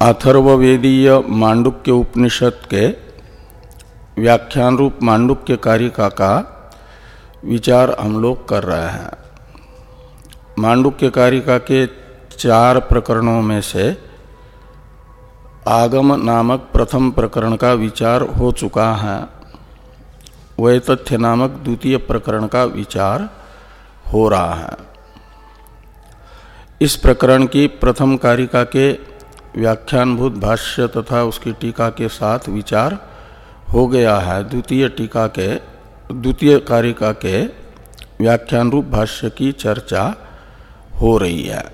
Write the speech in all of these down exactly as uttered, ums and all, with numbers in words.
अथर्ववेदीय मांडुक्य उपनिषद के व्याख्यान रूप मांडुक्य कारिका का विचार हम लोग कर रहे हैं। मांडुक्य कारिका के चार प्रकरणों में से आगम नामक प्रथम प्रकरण का विचार हो चुका है। वैतथ्य नामक द्वितीय प्रकरण का विचार हो रहा है। इस प्रकरण की प्रथम कारिका के व्याख्यानभूत भाष्य तथा उसकी टीका के साथ विचार हो गया है। द्वितीय टीका के द्वितीय कारिका के व्याख्यान रूप भाष्य की चर्चा हो रही है।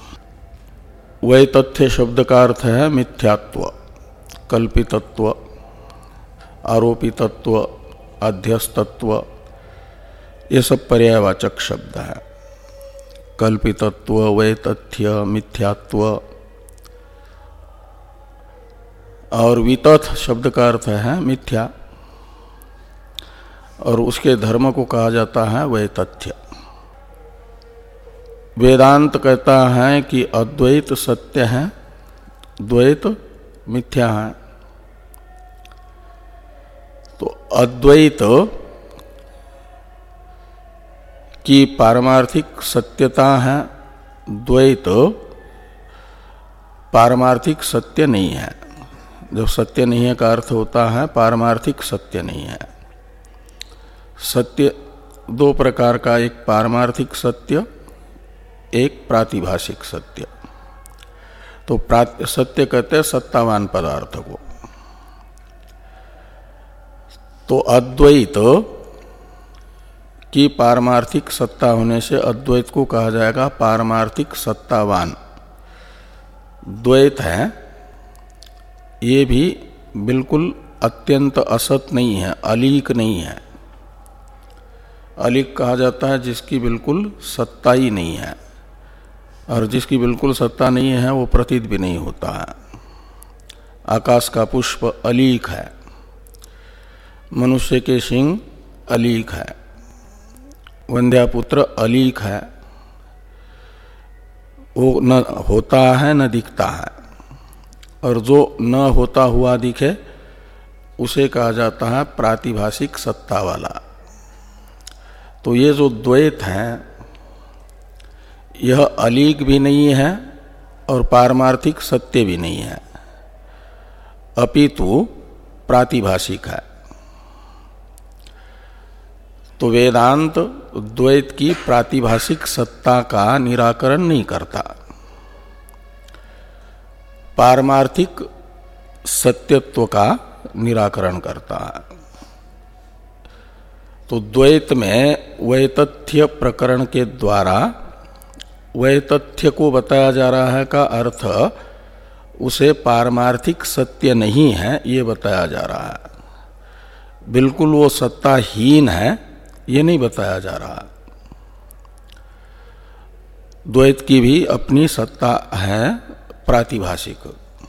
वैतथ्य शब्द का अर्थ है मिथ्यात्व, कल्पितत्व, आरोपितत्व, अध्यस्तत्व, ये सब पर्यायवाचक शब्द है। कल्पितत्व, वैतथ्य, मिथ्यात्व। और वितथ शब्द का अर्थ है मिथ्या, और उसके धर्म को कहा जाता है वैतथ्य। वेदांत कहता है कि अद्वैत सत्य है, द्वैत मिथ्या है। तो अद्वैत की पारमार्थिक सत्यता है, द्वैत पारमार्थिक सत्य नहीं है। जब सत्य नहीं है का अर्थ होता है पारमार्थिक सत्य नहीं है। सत्य दो प्रकार का, एक पारमार्थिक सत्य, एक प्रातिभाषिक सत्य। तो सत्य कहते हैं सत्तावान पदार्थ को। तो अद्वैत की पारमार्थिक सत्ता होने से अद्वैत को कहा जाएगा पारमार्थिक सत्तावान। द्वैत है ये भी बिल्कुल अत्यंत असत नहीं है, अलीक नहीं है। अलीक कहा जाता है जिसकी बिल्कुल सत्ता ही नहीं है, और जिसकी बिल्कुल सत्ता नहीं है वो प्रतीत भी नहीं होता है। आकाश का पुष्प अलीक है, मनुष्य के सिंह अलीक है, वंध्यापुत्र अलीक है। वो न होता है न दिखता है, और जो न होता हुआ दिखे उसे कहा जाता है प्रातिभाषिक सत्ता वाला। तो ये जो द्वैत है यह अलीक भी नहीं है और पारमार्थिक सत्य भी नहीं है, अपितु प्रातिभाषिक है। तो वेदांत द्वैत की प्रातिभाषिक सत्ता का निराकरण नहीं करता, पारमार्थिक सत्यत्व का निराकरण करता है। तो द्वैत में वैतथ्य प्रकरण के द्वारा वैतथ्य को बताया जा रहा है का अर्थ उसे पारमार्थिक सत्य नहीं है ये बताया जा रहा है। बिल्कुल वो सत्ताहीन है ये नहीं बताया जा रहा। द्वैत की भी अपनी सत्ता है प्रातिभाषिक,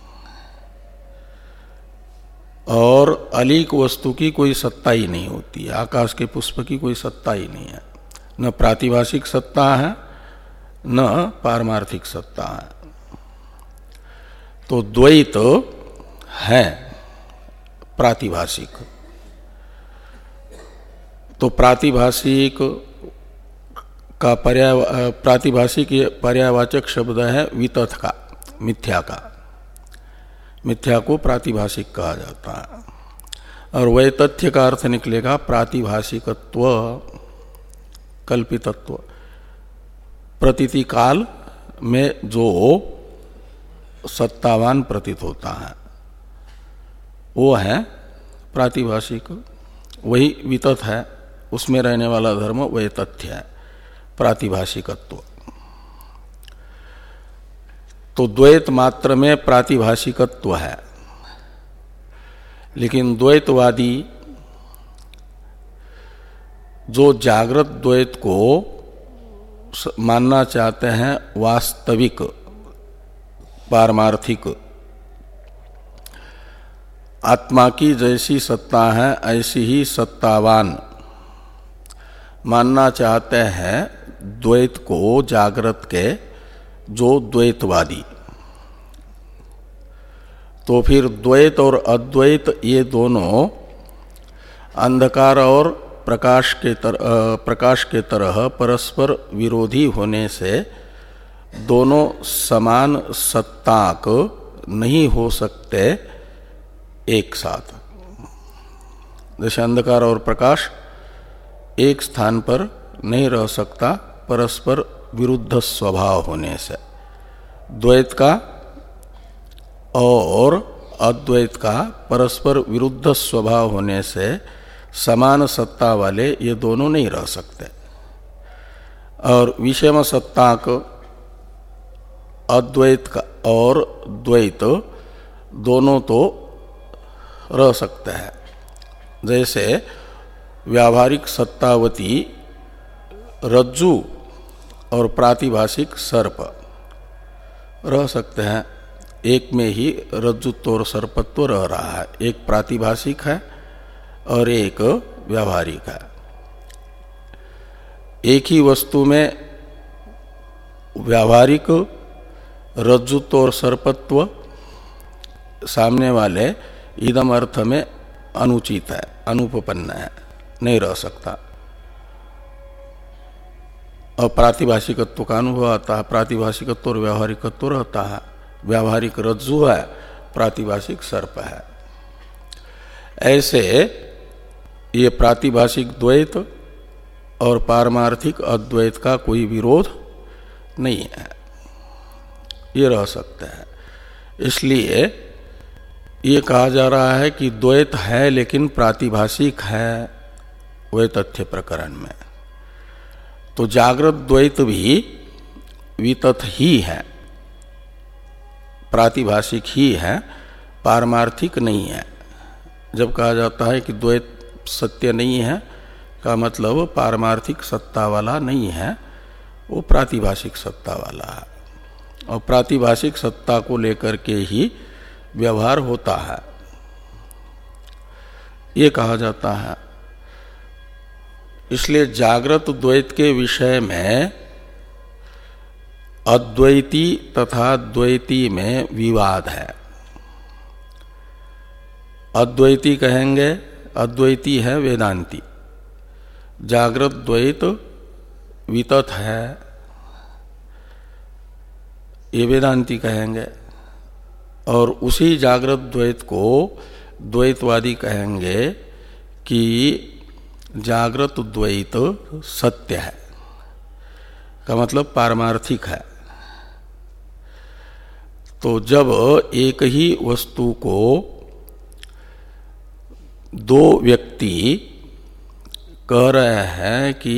और अलीक वस्तु की कोई सत्ता ही नहीं होती है। आकाश के पुष्प की कोई सत्ता ही नहीं है, न प्रातिभाषिक सत्ता है न पारमार्थिक सत्ता है। तो द्वैत है प्रातिभाषिक। तो प्रातिभाषिक का पर्याय प्रातिभाषिक पर्यायवाचक शब्द है वितथ का, मिथ्या का। मिथ्या को प्रातिभाषिक कहा जाता है। और वैतथ्य का अर्थ निकलेगा प्रातिभाषिकत्व, कल्पितत्व। प्रतीति काल में जो सत्तावान प्रतीत होता है वो है प्रातिभाषिक, वही वितथ है। उसमें रहने वाला धर्म वैतथ्य है, प्रातिभाषिकत्व। तो द्वैत मात्र में प्रातिभाषिकत्व है, लेकिन द्वैतवादी जो जागृत द्वैत को मानना चाहते हैं वास्तविक पारमार्थिक, आत्मा की जैसी सत्ता है ऐसी ही सत्तावान मानना चाहते हैं द्वैत को, जागृत के जो द्वैतवादी, तो फिर द्वैत और अद्वैत ये दोनों अंधकार और प्रकाश के तरह प्रकाश के तरह परस्पर विरोधी होने से दोनों समान सत्ताक नहीं हो सकते एक साथ। जैसे अंधकार और प्रकाश एक स्थान पर नहीं रह सकता परस्पर विरुद्ध स्वभाव होने से, द्वैत का और अद्वैत का परस्पर विरुद्ध स्वभाव होने से समान सत्ता वाले ये दोनों नहीं रह सकते। और विषम सत्ताक अद्वैत का और द्वैत दोनों तो रह सकते हैं। जैसे व्यावहारिक सत्तावती रज्जु और प्रातिभाषिक सर्प रह सकते हैं, एक में ही रज्जुत्व और सर्पत्व रह रहा है, एक प्रातिभाषिक है और एक व्यावहारिक है। एक ही वस्तु में व्यावहारिक रज्जुत्व और सर्पत्व सामने वाले इदम अर्थ में अनुचित है, अनुपपन्न है, नहीं रह सकता। और प्रातिभाषिकत्व का अनुभव आता है, प्रातिभाषिकत्व और व्यावहारिकत्व रहता है। व्यावहारिक रज्जु है, प्रातिभाषिक सर्प है। ऐसे ये प्रातिभाषिक द्वैत और पारमार्थिक अद्वैत का कोई विरोध नहीं है, ये रह सकते हैं। इसलिए ये कहा जा रहा है कि द्वैत है लेकिन प्रातिभाषिक है वह तथ्य प्रकरण में। तो जागृत द्वैत भी वितथ ही है, प्रातिभाषिक ही है, पारमार्थिक नहीं है। जब कहा जाता है कि द्वैत सत्य नहीं है का मतलब पारमार्थिक सत्ता वाला नहीं है, वो प्रातिभाषिक सत्ता वाला है। और प्रातिभाषिक सत्ता को लेकर के ही व्यवहार होता है, ये कहा जाता है। इसलिए जागृत द्वैत के विषय में अद्वैती तथा द्वैती में विवाद है। अद्वैती कहेंगे, अद्वैती है वेदांती, जागृत द्वैत वितथ है ये वेदांती कहेंगे। और उसी जागृत द्वैत को द्वैतवादी कहेंगे कि जागृत द्वैत सत्य है, का मतलब पारमार्थिक है। तो जब एक ही वस्तु को दो व्यक्ति कह रहे हैं कि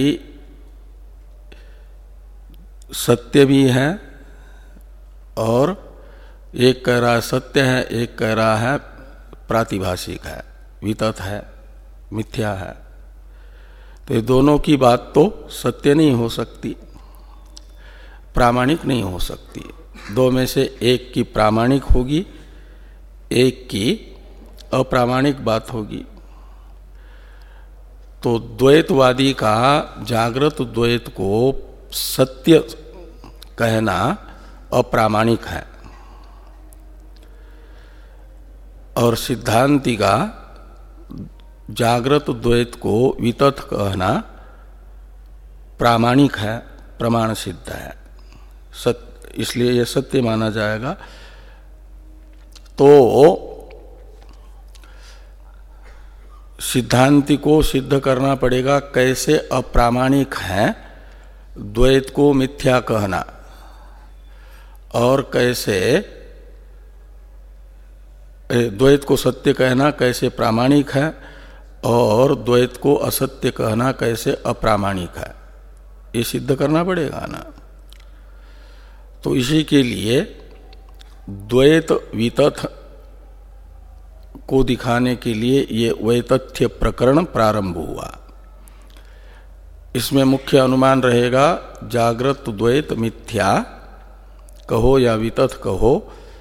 सत्य भी है और एक कह रहा है सत्य है, एक कह रहा है प्रातिभाषिक है, वितथ है, मिथ्या है, तो ये दोनों की बात तो सत्य नहीं हो सकती, प्रामाणिक नहीं हो सकती। दो में से एक की प्रामाणिक होगी, एक की अप्रामाणिक बात होगी। तो द्वैतवादी का जागृत द्वैत को सत्य कहना अप्रामाणिक है और सिद्धांति का जागृत द्वैत को वितथ कहना प्रामाणिक है, प्रमाण सिद्ध है, सत्य, इसलिए यह सत्य माना जाएगा। तो सिद्धांति को सिद्ध करना पड़ेगा कैसे अप्रामाणिक है द्वैत को मिथ्या कहना और कैसे द्वैत को सत्य कहना कैसे प्रामाणिक है और द्वैत को असत्य कहना कैसे अप्रामाणिक है, ये सिद्ध करना पड़ेगा ना। तो इसी के लिए द्वैत वितथ को दिखाने के लिए ये वैतथ्य प्रकरण प्रारंभ हुआ। इसमें मुख्य अनुमान रहेगा जागृत द्वैत मिथ्या कहो या वितथ कहो,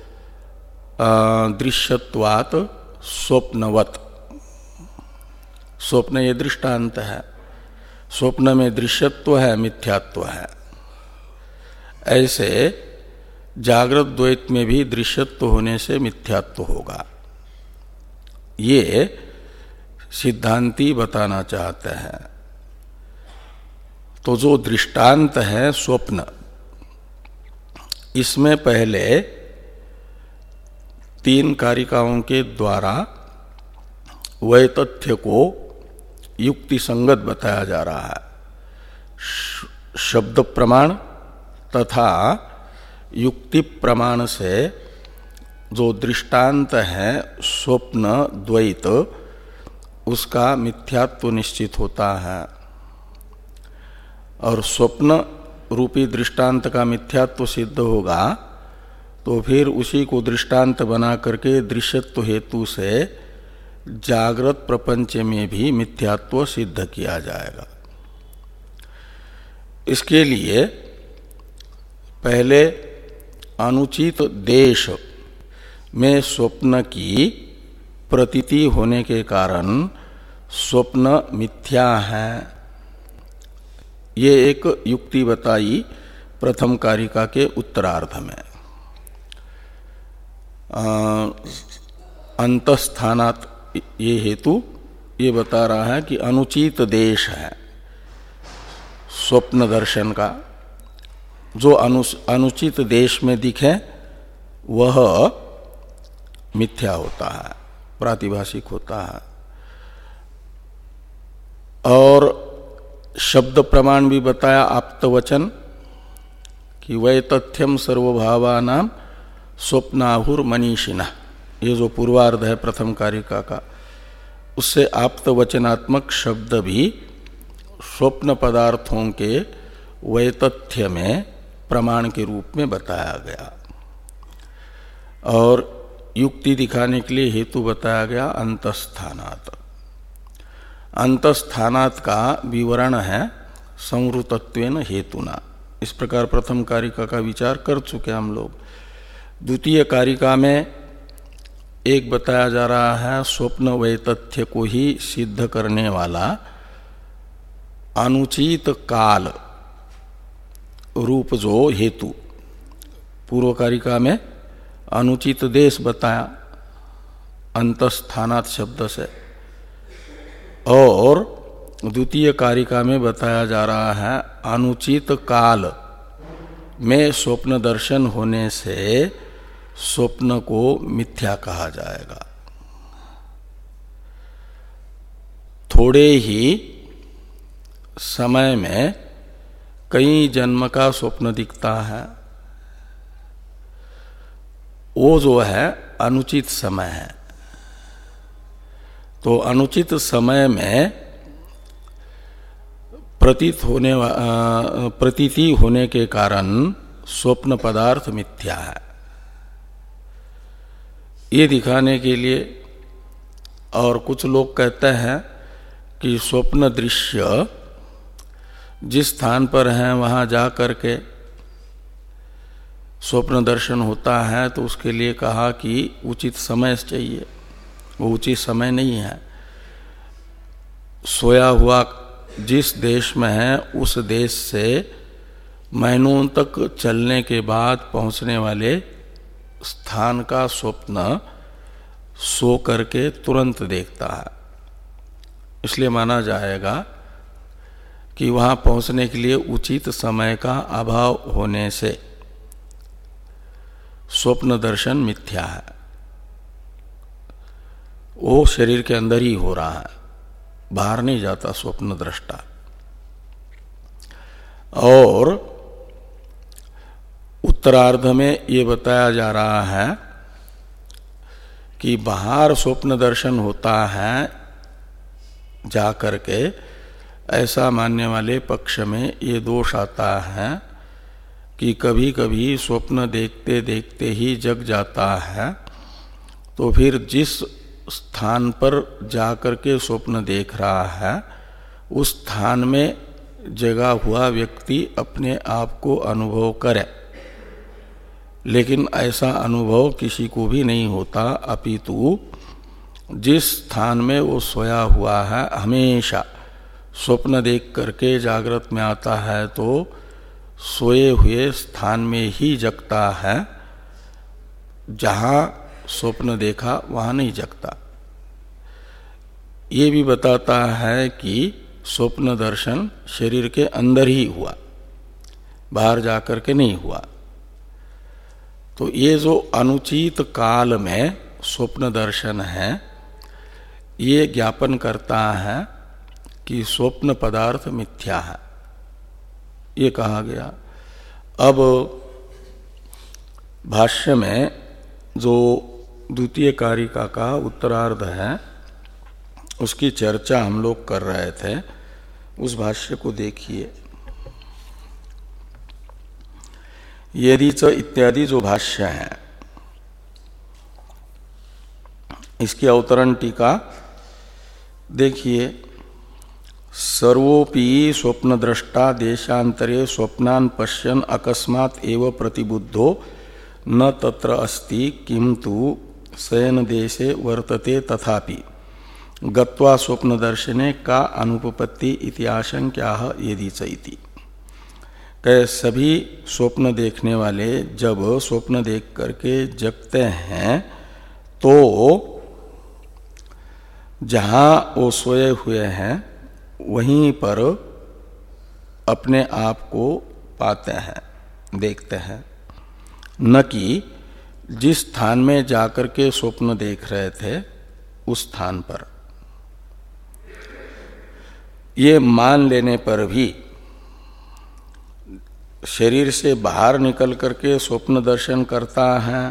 दृश्यत्वात् स्वप्नवत। स्वप्न ये दृष्टांत है, स्वप्न में दृश्यत्व है, मिथ्यात्व है। ऐसे जागृत द्वैत में भी दृश्यत्व होने से मिथ्यात्व होगा। ये सिद्धांती बताना चाहते हैं। तो जो दृष्टांत है स्वप्न, इसमें पहले तीन कारिकाओं के द्वारा वै तथ्य को युक्ति संगत बताया जा रहा है। शब्द प्रमाण तथा युक्ति प्रमाण से जो दृष्टांत है स्वप्न द्वैत, उसका मिथ्यात्व निश्चित होता है। और स्वप्न रूपी दृष्टांत का मिथ्यात्व सिद्ध होगा तो फिर उसी को दृष्टांत बना करके दृश्यत्व हेतु से जागृत प्रपंच में भी मिथ्यात्व सिद्ध किया जाएगा। इसके लिए पहले अनुचित देश में स्वप्न की प्रतीति होने के कारण स्वप्न मिथ्या है, ये एक युक्ति बताई प्रथम कारिका के उत्तरार्ध में। अंतस्थानात ये हेतु ये बता रहा है कि अनुचित देश है स्वप्न दर्शन का। जो अनु, अनुचित देश में दिखे वह मिथ्या होता है, प्रातिभाषिक होता है। और शब्द प्रमाण भी बताया आप्तवचन कि वै तथ्यम सर्वभावानां स्वप्नाहुर मनीषिणः, ये जो पूर्वार्ध है प्रथम कारिका का, उससे आप्तवचनात्मक शब्द भी स्वप्न पदार्थों के वैतथ्य में प्रमाण के रूप में बताया गया। और युक्ति दिखाने के लिए हेतु बताया गया अंतस्थानात्। अंतस्थानात् का विवरण है संवृतत्वेन हेतुना। इस प्रकार प्रथम कारिका का विचार कर चुके हम लोग। द्वितीय कारिका में एक बताया जा रहा है स्वप्न वैतथ्य को ही सिद्ध करने वाला अनुचित काल रूप जो हेतु। पूर्व कारिका में अनुचित देश बताया अंतस्थानात् शब्द से, और द्वितीय कारिका में बताया जा रहा है अनुचित काल में स्वप्न दर्शन होने से स्वप्न को मिथ्या कहा जाएगा। थोड़े ही समय में कई जन्म का स्वप्न दिखता है, वो जो है अनुचित समय है। तो अनुचित समय में प्रतीत होने प्रतीति होने के कारण स्वप्न पदार्थ मिथ्या है, ये दिखाने के लिए। और कुछ लोग कहते हैं कि स्वप्न दृश्य जिस स्थान पर है वहां जा करके स्वप्न दर्शन होता है, तो उसके लिए कहा कि उचित समय चाहिए। वो उचित समय नहीं है। सोया हुआ जिस देश में है उस देश से महीनों तक चलने के बाद पहुंचने वाले स्थान का स्वप्न सो करके तुरंत देखता है। इसलिए माना जाएगा कि वहां पहुंचने के लिए उचित समय का अभाव होने से स्वप्न दर्शन मिथ्या है। वो शरीर के अंदर ही हो रहा है, बाहर नहीं जाता स्वप्न दृष्टा। और उत्तरार्ध में ये बताया जा रहा है कि बाहर स्वप्न दर्शन होता है जा करके, ऐसा मानने वाले पक्ष में ये दोष आता है कि कभी कभी स्वप्न देखते देखते ही जग जाता है, तो फिर जिस स्थान पर जाकर के स्वप्न देख रहा है उस स्थान में जगा हुआ व्यक्ति अपने आप को अनुभव करे, लेकिन ऐसा अनुभव किसी को भी नहीं होता। अपितु जिस स्थान में वो सोया हुआ है हमेशा स्वप्न देख करके जागृत में आता है, तो सोए हुए स्थान में ही जगता है, जहां स्वप्न देखा वहां नहीं जगता। ये भी बताता है कि स्वप्न दर्शन शरीर के अंदर ही हुआ, बाहर जाकर के नहीं हुआ। तो ये जो अनुचित काल में स्वप्न दर्शन है, ये ज्ञापन करता है कि स्वप्न पदार्थ मिथ्या है, ये कहा गया। अब भाष्य में जो द्वितीय कारिका का उत्तरार्ध है, उसकी चर्चा हम लोग कर रहे थे। उस भाष्य को देखिए। यदि च इत्यादि जो भाष्य है, इसकी अवतरण टीका देखिए। सर्वोपि स्वप्नद्रष्टा देशांतरे स्वप्नान् पश्यन् अकस्मात् एव प्रतिबुद्धो न तत्र अस्ति किंतु शयन देशे वर्तते तथापि गत्वा स्वप्न दर्शने का अनुपपत्ति इति आशंक्याः यदि च इति। कह सभी स्वप्न देखने वाले जब स्वप्न देख करके जगते हैं तो जहां वो सोए हुए हैं वहीं पर अपने आप को पाते हैं, देखते हैं, न कि जिस स्थान में जाकर के स्वप्न देख रहे थे उस स्थान पर। ये मान लेने पर भी शरीर से बाहर निकल करके स्वप्न दर्शन करता है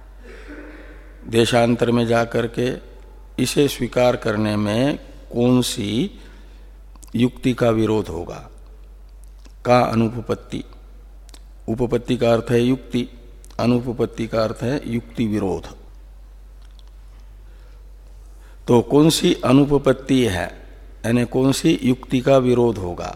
देशांतर में जाकर के, इसे स्वीकार करने में कौन सी युक्ति का विरोध होगा? का अनुपपत्ति। उपपत्ति का अर्थ है युक्ति, अनुपपत्ति का अर्थ है युक्ति विरोध। तो कौन सी अनुपपत्ति है, यानी कौन सी युक्ति का विरोध होगा?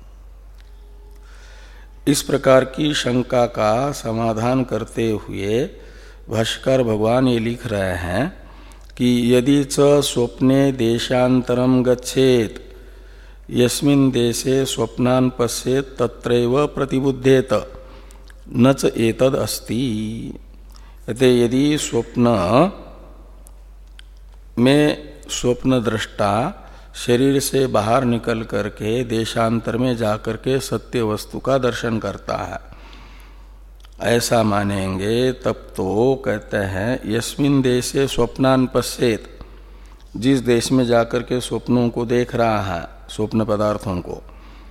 इस प्रकार की शंका का समाधान करते हुए भाष्यकार भगवान ये लिख रहे हैं कि यदि च स्वप्ने देशांतरम गच्छेत यस्मिन् देशे स्वप्नान् पश्येत तत्रैव प्रतिबुद्धेत न च एतद अस्ति। कहते यदि स्वप्न में स्वप्न दृष्टा शरीर से बाहर निकल करके देशांतर में जाकर के सत्य वस्तु का दर्शन करता है, ऐसा मानेंगे तब तो कहते हैं यस्मिन् देशे स्वप्नान् पश्येत, जिस देश में जाकर के स्वप्नों को देख रहा है, स्वप्न पदार्थों को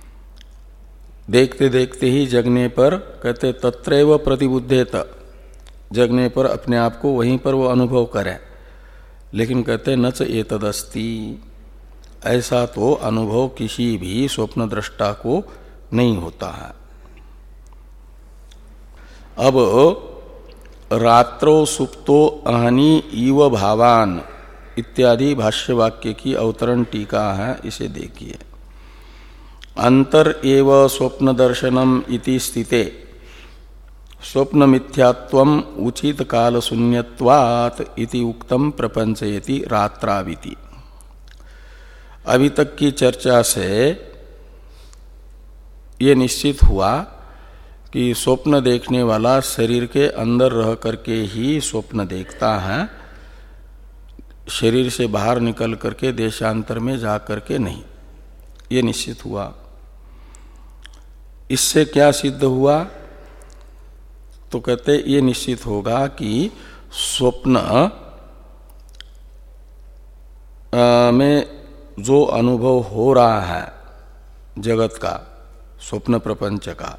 देखते देखते ही जगने पर कहते तत्रैव प्रतिबुद्धेत, जगने पर अपने आप को वहीं पर वो अनुभव करे। लेकिन कहते न च एतदस्ति, ऐसा तो अनुभव किसी भी स्वप्न दृष्टा को नहीं होता है। अब रात्रो सुप्तो अहनि इव भावान इत्यादि भाष्य वाक्य की अवतरण टीका है, इसे देखिए। अंतर एव स्वप्न दर्शनम इति स्थिते स्वप्न मिथ्यात्वम उचित काल शून्यत्वात् इति उक्तम प्रपंचयति रात्राविति। अभी तक की चर्चा से ये निश्चित हुआ कि स्वप्न देखने वाला शरीर के अंदर रह करके ही स्वप्न देखता है, शरीर से बाहर निकल करके देशांतर में जा करके नहीं, ये निश्चित हुआ। इससे क्या सिद्ध हुआ? तो कहते ये निश्चित होगा कि स्वप्न में जो अनुभव हो रहा है जगत का, स्वप्न प्रपंच का,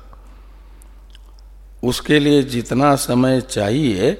उसके लिए जितना समय चाहिए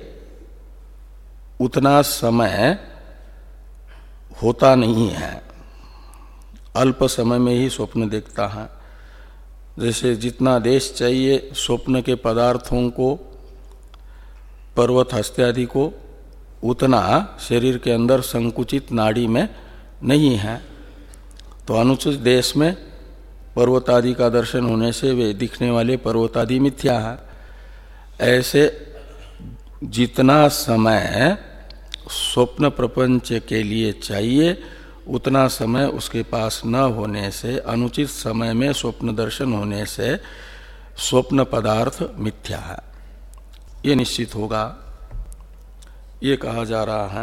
उतना समय होता नहीं है, अल्प समय में ही स्वप्न देखता है। जैसे जितना देश चाहिए स्वप्न के पदार्थों को, पर्वत हस्त्यादि को, उतना शरीर के अंदर संकुचित नाड़ी में नहीं है। तो अनुचित देश में पर्वतादि का दर्शन होने से वे दिखने वाले पर्वतादि मिथ्या है। ऐसे जितना समय स्वप्न प्रपंच के लिए चाहिए उतना समय उसके पास न होने से, अनुचित समय में स्वप्न दर्शन होने से स्वप्न पदार्थ मिथ्या है, ये निश्चित होगा। ये कहा जा रहा है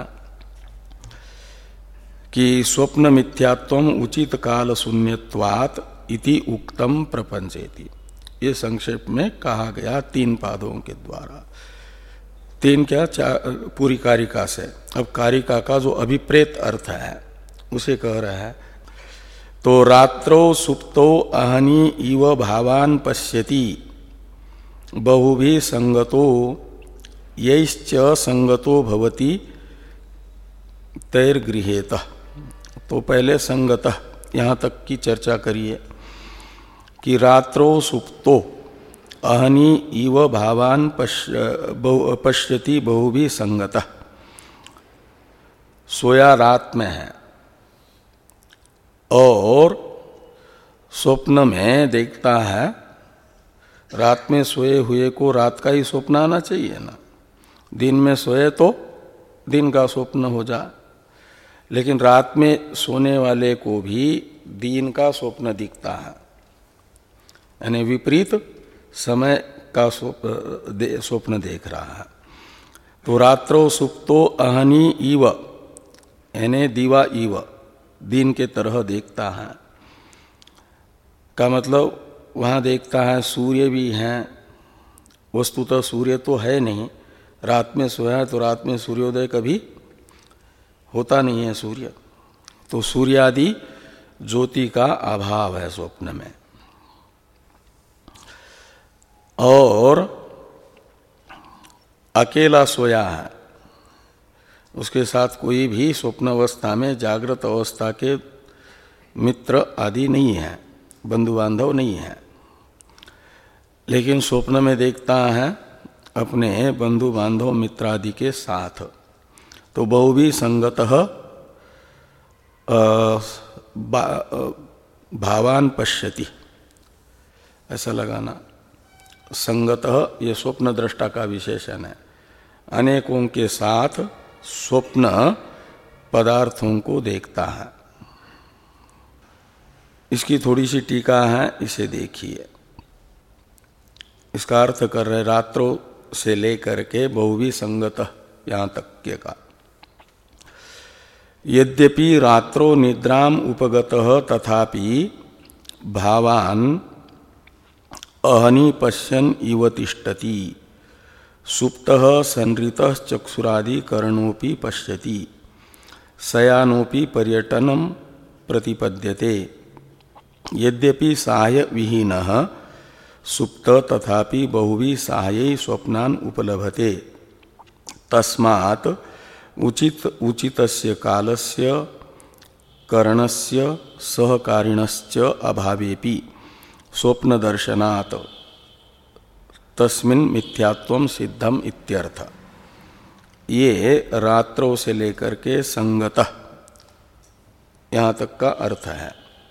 कि स्वप्न मिथ्यात्वम उचित काल शून्यत्वात् इति उक्तम प्रपंचेति। ये संक्षेप में कहा गया तीन पादों के द्वारा। तीन क्या, चार पूरी कारिका से। अब कारिका का जो अभिप्रेत अर्थ है उसे कह रहा है। तो रात्रो सुप्तो अहनी इव भावान पश्यति बहुभी संगतो यैश्च संगतो भवति तैर्गृहेतः। तो पहले संगतः यहाँ तक की चर्चा करिए कि रात्रो सुप्तो अहनी इव भावान पश्यति बहुभी संगतः। सोया रात में है और स्वप्न में देखता है। रात में सोए हुए को रात का ही स्वप्न आना चाहिए ना, दिन में सोए तो दिन का स्वप्न हो जाए। लेकिन रात में सोने वाले को भी दिन का स्वप्न दिखता है, यानी विपरीत समय का स्वप्न देख रहा है। तो रात्रो सुप्तो अहनी इव यानी दिवा इव, दिन के तरह देखता है का मतलब वहाँ देखता है सूर्य भी हैं। वस्तुतः सूर्य तो है नहीं, रात में सोया है तो रात में सूर्योदय कभी होता नहीं है सूर्य। तो सूर्यादि ज्योति का अभाव है स्वप्न में। और अकेला सोया है, उसके साथ कोई भी स्वप्न अवस्था में जागृत अवस्था के मित्र आदि नहीं है, बंधु बांधव नहीं है। लेकिन स्वप्न में देखता है अपने बंधु बांधव मित्र आदि के साथ। तो बहुभी संगतः भावान पश्यति, ऐसा लगाना। संगतः ये स्वप्न दृष्टा का विशेषण है। अनेकों के साथ स्वप्न पदार्थों को देखता है। इसकी थोड़ी सी टीका है, इसे देखिए। इसका अर्थ कर रहे रात्रों से लेकर के बहुवी संगतः यहाँ तक के का। यद्यपि रात्रो निद्राम उपगतः तथापि भावान अहनि पश्यन् इव तिष्ठति सुप्तः संहृतः चक्षुरादि करणोपि पश्यति शयानोपि पर्यटनम प्रतिपद्यते। यद्यपि साहाय्य विहीनः सुप्त तथापि बहुवी साहाय्यै स्वप्नान् उपलभते। तस्मात् उचित उचितस्य कालस्य करणस्य सहकारिणश्च अभावेपि स्वप्न दर्शनात् तस्मिन् मिथ्यात्वं सिद्धम इत्यर्थ। ये रात्रों से लेकर के संगतः यहाँ तक का अर्थ है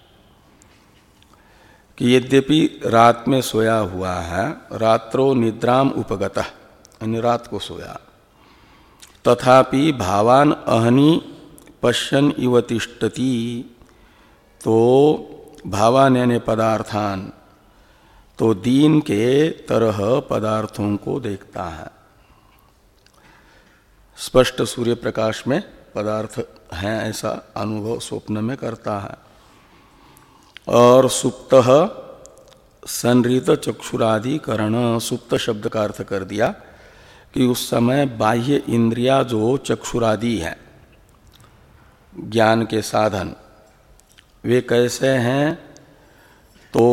कि यद्यपि रात में सोया हुआ है, रात्रो निद्राम उपगतः यानी रात को सोया, तथापि भावान अहनि पश्यन् इव तिष्ठति। तो भावान यानी पदार्थान, तो दीन के तरह पदार्थों को देखता है। स्पष्ट सूर्य प्रकाश में पदार्थ हैं ऐसा अनुभव स्वप्न में करता है। और सुप्तः संहृत चक्षुरादि करण, सुप्त शब्द का अर्थ कर दिया कि उस समय बाह्य इंद्रिया जो चक्षुरादि है ज्ञान के साधन, वे कैसे हैं? तो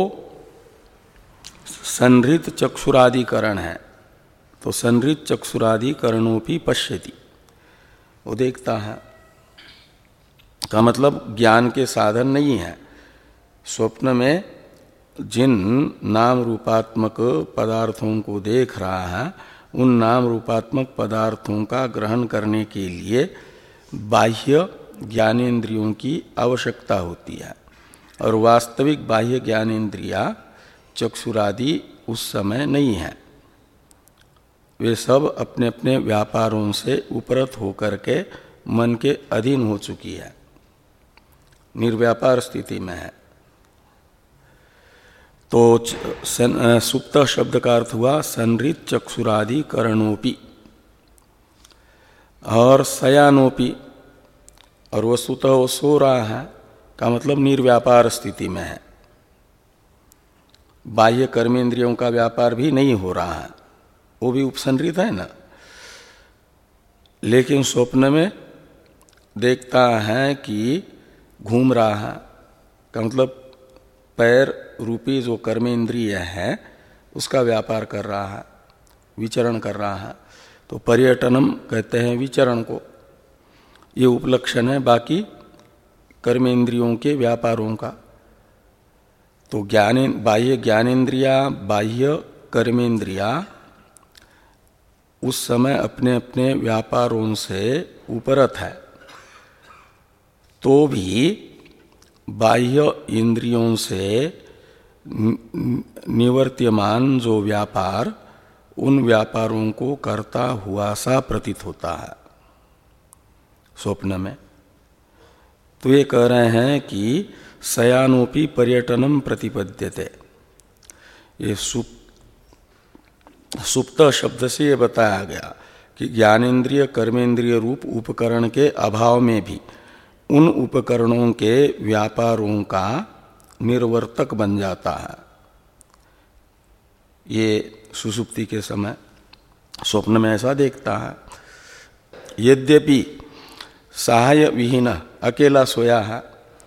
संहृत चक्षुरादिकरण है। तो संहृत चक्षुरादिकरणोपि पश्यति, वो देखता है का मतलब ज्ञान के साधन नहीं है। स्वप्न में जिन नाम रूपात्मक पदार्थों को देख रहा है, उन नाम रूपात्मक पदार्थों का ग्रहण करने के लिए बाह्य ज्ञानेन्द्रियों की आवश्यकता होती है। और वास्तविक बाह्य ज्ञानेन्द्रिया चक्षुरादि उस समय नहीं है। वे सब अपने अपने व्यापारों से उपरत होकर के मन के अधीन हो चुकी है, निर्व्यापार स्थिति में है। तो सुप्त शब्द का अर्थ हुआ संरित चक्षुरादि करणोपि और शयानोपि, और वस्तुतः वो सो रहा है का मतलब निर्व्यापार स्थिति में है, बाह्य कर्मेंद्रियों का व्यापार भी नहीं हो रहा है, वो भी उपसंहृत है ना। लेकिन स्वप्न में देखता है कि घूम रहा है का मतलब पैर रूपी जो कर्मेंद्रिय है उसका व्यापार कर रहा है, विचरण कर रहा है। तो पर्यटनम कहते हैं विचरण को, ये उपलक्षण है बाकी कर्मेंद्रियों के व्यापारों का। तो ज्ञान बाह्य ज्ञानेन्द्रिया बाह्य कर्मेंद्रिया उस समय अपने अपने व्यापारों से उपरत है, तो भी बाह्य इंद्रियों से निवर्त्यमान जो व्यापार उन व्यापारों को करता हुआ सा प्रतीत होता है स्वप्न में। तो ये कह रहे हैं कि शयानोपि पर्यटनम प्रतिपद्यते। ये सुप, सुप्त शब्द से ये बताया गया कि ज्ञानेन्द्रिय कर्मेंद्रिय रूप उपकरण के अभाव में भी उन उपकरणों के व्यापारों का निर्वर्तक बन जाता है। ये सुसुप्ति के समय स्वप्न में ऐसा देखता है। यद्यपि सहाय विहीन अकेला सोया है,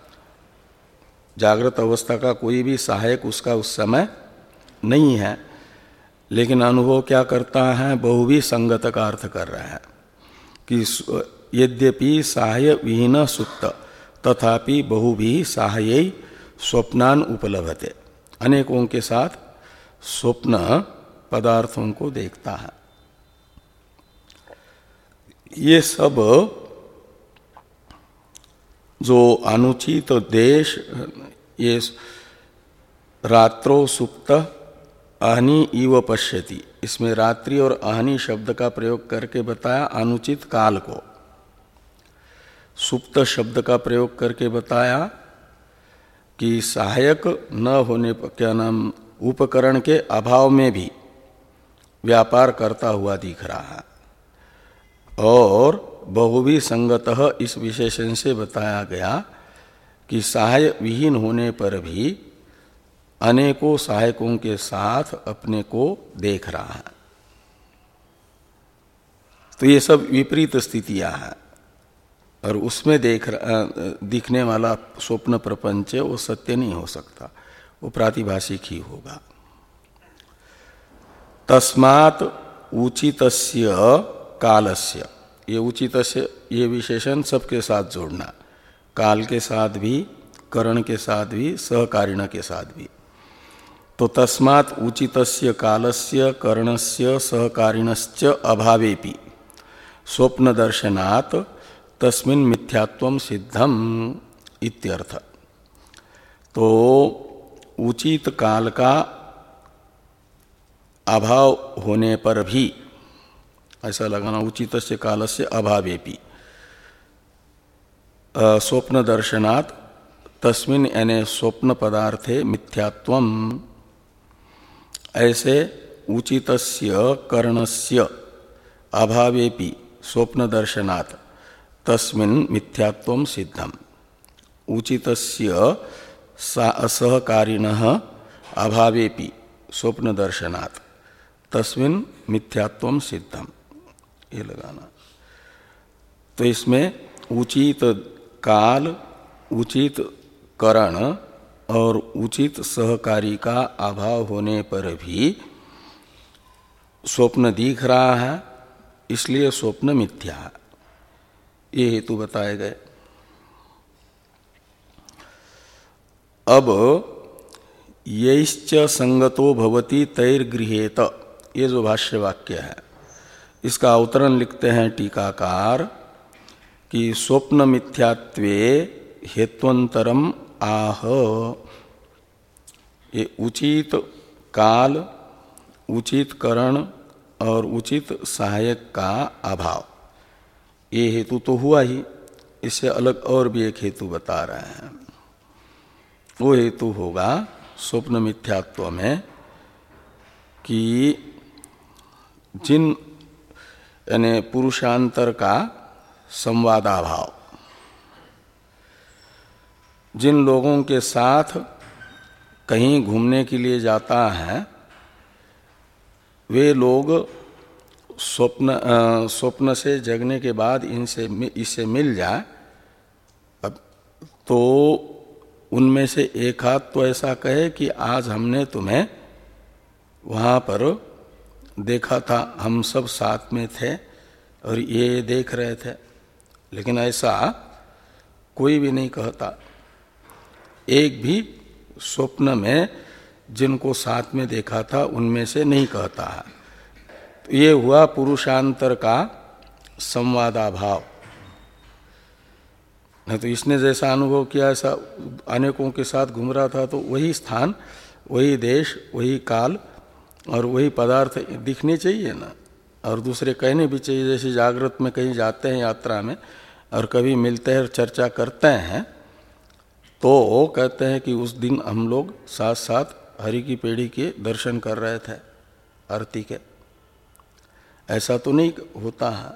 जागृत अवस्था का कोई भी सहायक उसका उस समय नहीं है, लेकिन अनुभव क्या करता है, बहुवी संगत का अर्थ कर रहा है कि यद्यपि सहाय विहीन सुप्त तथापि बहुभी सहाय स्वप्नान उपलभते, अनेकों के साथ स्वप्न पदार्थों को देखता है। ये सब जो अनुचित देश, ये रात्रो सुप्त अहनी इव पश्यति, इसमें रात्रि और अहनी शब्द का प्रयोग करके बताया अनुचित काल को, सुप्त शब्द का प्रयोग करके बताया कि सहायक न होने पर क्या नाम उपकरण के अभाव में भी व्यापार करता हुआ दिख रहा है, और बहुवी संगतः इस विशेषण से बताया गया कि सहाय विहीन होने पर भी अनेकों सहायकों के साथ अपने को देख रहा है। तो ये सब विपरीत स्थितियां हैं, और उसमें देख दिखने वाला स्वप्न प्रपंच वो सत्य नहीं हो सकता, वो प्रातिभाषिक ही होगा। तस्मात् उचितस्य कालस्य, ये उचितस्य ये विशेषण सबके साथ जोड़ना, काल के साथ भी, करण के साथ भी, सहकारिण के साथ भी। तो तस्मात् उचितस्य कालस्य करणस्य सहकारिणश्च अभावेपि स्वप्न दर्शनात् तस्मिन् मिथ्यात्वं सिद्धम इत्यर्थ। तो उचित काल का अभाव होने पर भी, ऐसा लगाना, उचितस्य कालस्य अभावेपि स्वप्न दर्शनात् तस्मिन् यानी स्वप्न पदार्थे मिथ्यात्वम, ऐसे उचितस्य करणस्य अभावेपि स्वप्न दर्शनात् तस्मिन् मिथ्यात्वं सिद्धम, उचितस्य असहकारिणः अभावेपि स्वप्न दर्शनात् तस्मिन् मिथ्यात्वं सिद्धम, ये लगाना। तो इसमें उचित काल, उचित करण और उचित सहकारी का अभाव होने पर भी स्वप्न दिख रहा है, इसलिए स्वप्न मिथ्या है, ये हेतु बताए गए। अब यैश्च संगतो भवति तैर्गृहेत, ये जो भाष्य वाक्य है इसका अवतरण लिखते हैं टीकाकार कि स्वप्न मिथ्यात्वे हेत्वंतरम आह, ये उचित काल, उचित करण और उचित सहायक का अभाव, ये हेतु तो हुआ ही, इससे अलग और भी एक हेतु बता रहे हैं। वो हेतु होगा स्वप्न मिथ्यात्व में कि जिन यानी पुरुषांतर का संवादाभाव, जिन लोगों के साथ कहीं घूमने के लिए जाता है वे लोग स्वप्न स्वप्न से जगने के बाद इनसे इससे मिल जाए तो उनमें से एक हाथ तो ऐसा कहे कि आज हमने तुम्हें वहाँ पर देखा था, हम सब साथ में थे और ये देख रहे थे, लेकिन ऐसा कोई भी नहीं कहता। एक भी स्वप्न में जिनको साथ में देखा था उनमें से नहीं कहता है। तो ये हुआ पुरुषांतर का संवादाभाव। नहीं तो इसने जैसा अनुभव किया ऐसा अनेकों के साथ घूम रहा था तो वही स्थान, वही देश, वही काल और वही पदार्थ दिखने चाहिए ना, और दूसरे कहने भी चाहिए। जैसे जागृत में कहीं जाते हैं यात्रा में और कभी मिलते हैं और चर्चा करते हैं तो कहते हैं कि उस दिन हम लोग साथ साथ हरि की पेड़ी के दर्शन कर रहे थे आरती के। ऐसा तो नहीं होता है।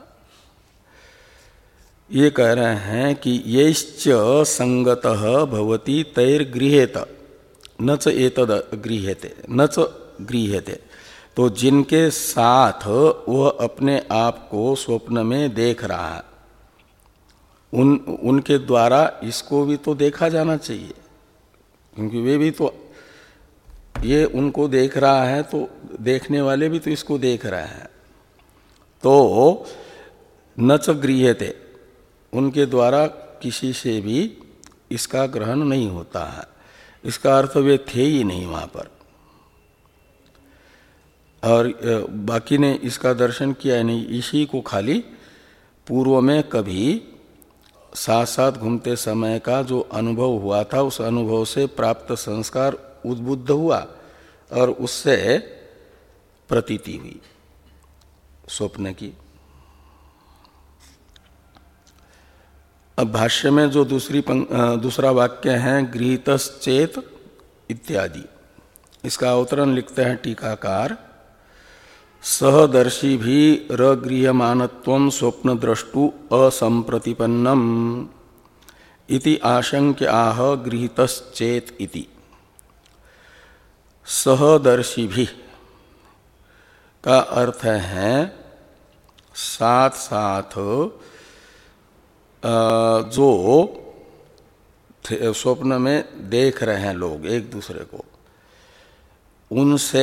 ये कह रहे हैं कि यश्च संगतः भवति तैर्गृह्येत न च एतद् गृह्यते न च गृह्यते। तो जिनके साथ वह अपने आप को स्वप्न में देख रहा है उन उनके द्वारा इसको भी तो देखा जाना चाहिए, क्योंकि वे भी तो ये उनको देख रहा है तो देखने वाले भी तो इसको देख रहे हैं। तो न च गृह्यते, उनके द्वारा किसी से भी इसका ग्रहण नहीं होता है। इसका अर्थ वे थे ही नहीं वहाँ पर, और बाकी ने इसका दर्शन किया नहीं। इसी को खाली पूर्व में कभी साथ साथ घूमते समय का जो अनुभव हुआ था उस अनुभव से प्राप्त संस्कार उद्बुद्ध हुआ और उससे प्रतीति हुई स्वप्न की। अब भाष्य में जो दूसरी दूसरा वाक्य है गृहीतश्चेत इत्यादि, इसका अवतरण लिखते हैं टीकाकार, सहदर्शी भी रगृह्यमानत्वं स्वप्न द्रष्टु असंप्रतिपन्नम इति आशंक्य आह गृहीतश्चेत इति। सहदर्शी भी का अर्थ है साथ साथ जो स्वप्न में देख रहे हैं लोग एक दूसरे को, उनसे